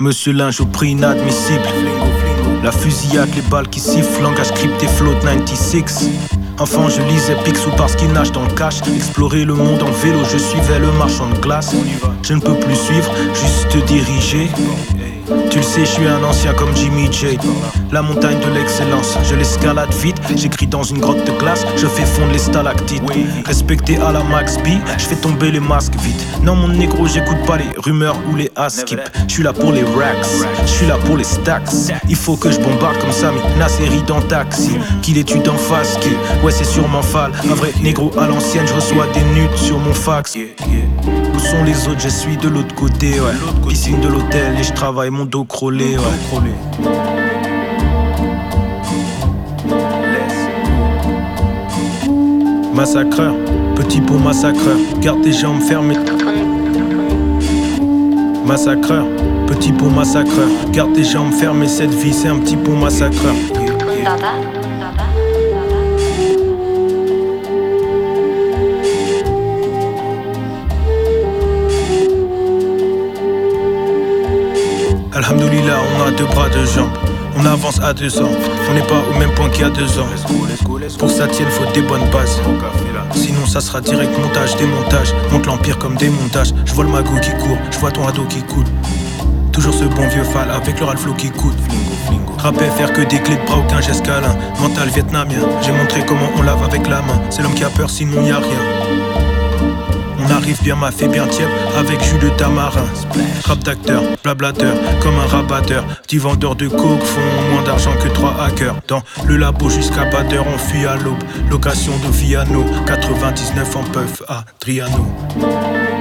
Monsieur Linge au prix inadmissible. La fusillade, les balles qui sifflent, langage crypté, float 96. Enfant, je lisais Picsou parce qu'il nage dans le cash. Explorer le monde en vélo, je suivais le marchand de glace. Je ne peux plus suivre, juste diriger. Tu le sais, je suis un ancien comme Jimmy J. La montagne de l'excellence, je l'escalade vite. J'écris dans une grotte de glace, je fais fondre les stalactites. Respecté à la Max B, je fais tomber les masques vite. Non mon négro, j'écoute pas les rumeurs ou les askip. Je suis là pour les racks, je suis là pour les stacks. Il faut que je bombarde comme Sami Nasseri dans Taxi. Qu'il étudie en face, qui ouais c'est sûrement fall. Un vrai négro à l'ancienne, je reçois des nudes sur mon fax. Où sont les autres, je suis de l'autre côté, ouais. Piscine de l'hôtel et je travaille mon dos crôlé, ouais. Massacreur, petit pot massacreur, garde tes jambes fermées. Massacreur, petit pot massacreur, garde tes jambes fermées, cette vie c'est un petit pot massacreur. Alhamdoulilah, on a deux bras, deux jambes. On avance à 2 ans. On n'est pas au même point qu'il y a 2 ans. Pour que ça tienne, faut des bonnes bases. Sinon, ça sera direct montage, démontage. Monte l'empire comme des montages. Je vois le magot qui court, je vois ton ado qui coule. Toujours ce bon vieux fall avec le ralflo qui coûte. Rappel, faire que des clés de bras, aucun geste câlin. Mental vietnamien, j'ai montré comment on lave avec la main. C'est l'homme qui a peur, sinon y a rien. On arrive bien, m'a fait bien tiep avec jus de tamarin. Rap d'acteur, blablateur, comme un rabatteur. Petit vendeur de coke font moins d'argent que 3 hackers. Dans le labo jusqu'à pas d'heure, on fuit à l'aube. Location de Viano, 99 en puff, Adriano.